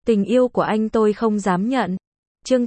Tình yêu của anh tôi không dám nhận. Chương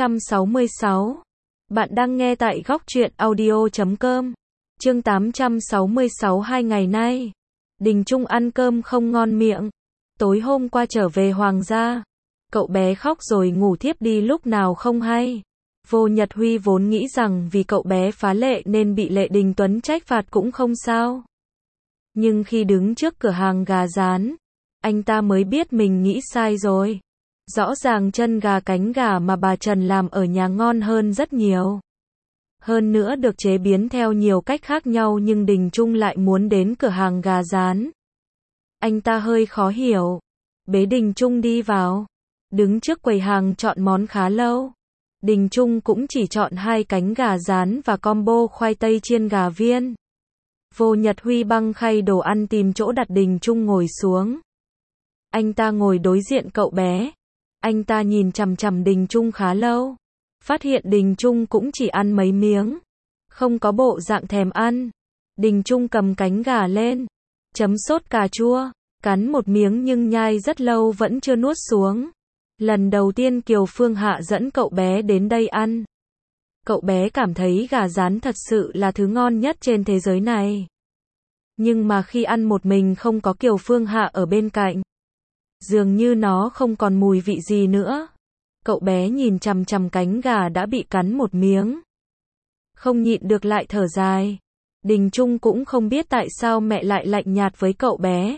866. Bạn đang nghe tại góc truyện audio.com. Chương 866. 2 ngày nay, Đình Trung ăn cơm không ngon miệng. Tối hôm qua trở về Hoàng gia, cậu bé khóc rồi ngủ thiếp đi lúc nào không hay. Vô Nhật Huy vốn nghĩ rằng vì cậu bé phá lệ nên bị Lệ Đình Tuấn trách phạt cũng không sao. Nhưng khi đứng trước cửa hàng gà rán, anh ta mới biết mình nghĩ sai rồi. Rõ ràng chân gà cánh gà mà bà Trần làm ở nhà ngon hơn rất nhiều. Hơn nữa được chế biến theo nhiều cách khác nhau, nhưng Đình Trung lại muốn đến cửa hàng gà rán. Anh ta hơi khó hiểu. Bế Đình Trung đi vào. Đứng trước quầy hàng chọn món khá lâu. Đình Trung cũng chỉ chọn 2 cánh gà rán và combo khoai tây chiên gà viên. Vô Nhật Huy băng khay đồ ăn tìm chỗ đặt Đình Trung ngồi xuống. Anh ta ngồi đối diện cậu bé. Anh ta nhìn chằm chằm Đình Trung khá lâu. Phát hiện Đình Trung cũng chỉ ăn mấy miếng. Không có bộ dạng thèm ăn. Đình Trung cầm cánh gà lên. Chấm sốt cà chua. Cắn một miếng nhưng nhai rất lâu vẫn chưa nuốt xuống. Lần đầu tiên Kiều Phương Hạ dẫn cậu bé đến đây ăn. Cậu bé cảm thấy gà rán thật sự là thứ ngon nhất trên thế giới này. Nhưng mà khi ăn một mình không có Kiều Phương Hạ ở bên cạnh, dường như nó không còn mùi vị gì nữa. Cậu bé nhìn chằm chằm cánh gà đã bị cắn một miếng. Không nhịn được lại thở dài. Đình Trung cũng không biết tại sao mẹ lại lạnh nhạt với cậu bé.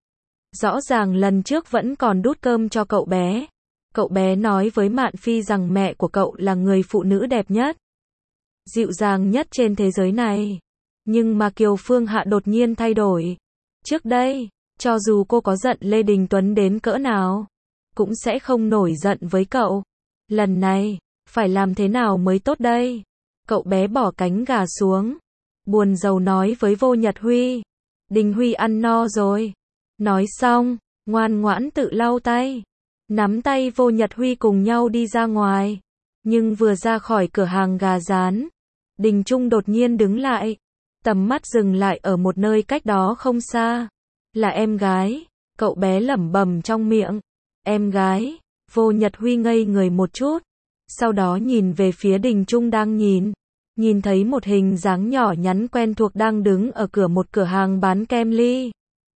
Rõ ràng lần trước vẫn còn đút cơm cho cậu bé. Cậu bé nói với Mạn Phi rằng mẹ của cậu là người phụ nữ đẹp nhất, dịu dàng nhất trên thế giới này. Nhưng mà Kiều Phương Hạ đột nhiên thay đổi. Trước đây, cho dù cô có giận Lê Đình Tuấn đến cỡ nào, cũng sẽ không nổi giận với cậu. Lần này, phải làm thế nào mới tốt đây? Cậu bé bỏ cánh gà xuống. Buồn rầu nói với Vô Nhật Huy. Đình Huy ăn no rồi. Nói xong, ngoan ngoãn tự lau tay. Nắm tay Vô Nhật Huy cùng nhau đi ra ngoài. Nhưng vừa ra khỏi cửa hàng gà rán, Đình Trung đột nhiên đứng lại. Tầm mắt dừng lại ở một nơi cách đó không xa. Là em gái. Cậu bé lẩm bẩm trong miệng. Em gái. Vô Nhật Huy ngây người một chút. Sau đó nhìn về phía Đình Trung đang nhìn. Nhìn thấy một hình dáng nhỏ nhắn quen thuộc đang đứng ở cửa một cửa hàng bán kem ly.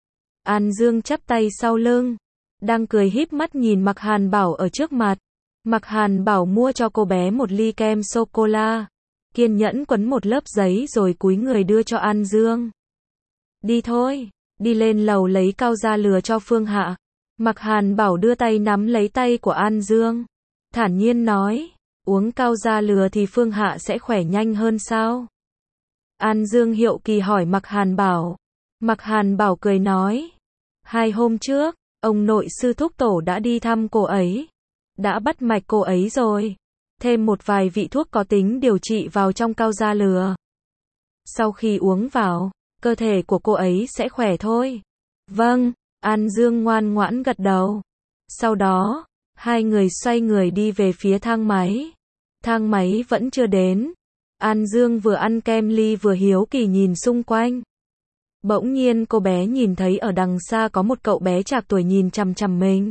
An Dương chắp tay sau lưng, đang cười híp mắt nhìn Mạc Hàn Bảo ở trước mặt. Mạc Hàn Bảo mua cho cô bé một ly kem sô-cô-la. Kiên nhẫn quấn một lớp giấy rồi cúi người đưa cho An Dương. Đi thôi, đi lên lầu lấy cao ra lừa cho Phương Hạ. Mạc Hàn Bảo đưa tay nắm lấy tay của An Dương. Thản nhiên nói, uống cao ra lừa thì Phương Hạ sẽ khỏe nhanh hơn sao? An Dương hiệu kỳ hỏi Mạc Hàn Bảo. Mạc Hàn Bảo cười nói, 2 hôm trước, ông nội sư thúc tổ đã đi thăm cô ấy. Đã bắt mạch cô ấy rồi. Thêm một vài vị thuốc có tính điều trị vào trong cao da lừa. Sau khi uống vào, cơ thể của cô ấy sẽ khỏe thôi. Vâng, An Dương ngoan ngoãn gật đầu. Sau đó, 2 người xoay người đi về phía thang máy. Thang máy vẫn chưa đến. An Dương vừa ăn kem ly vừa hiếu kỳ nhìn xung quanh. Bỗng nhiên cô bé nhìn thấy ở đằng xa có một cậu bé trạc tuổi nhìn chằm chằm mình.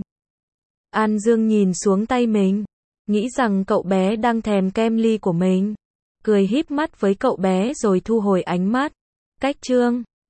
An Dương nhìn xuống tay mình, nghĩ rằng cậu bé đang thèm kem ly của mình. Cười híp mắt với cậu bé rồi thu hồi ánh mắt. Cách chương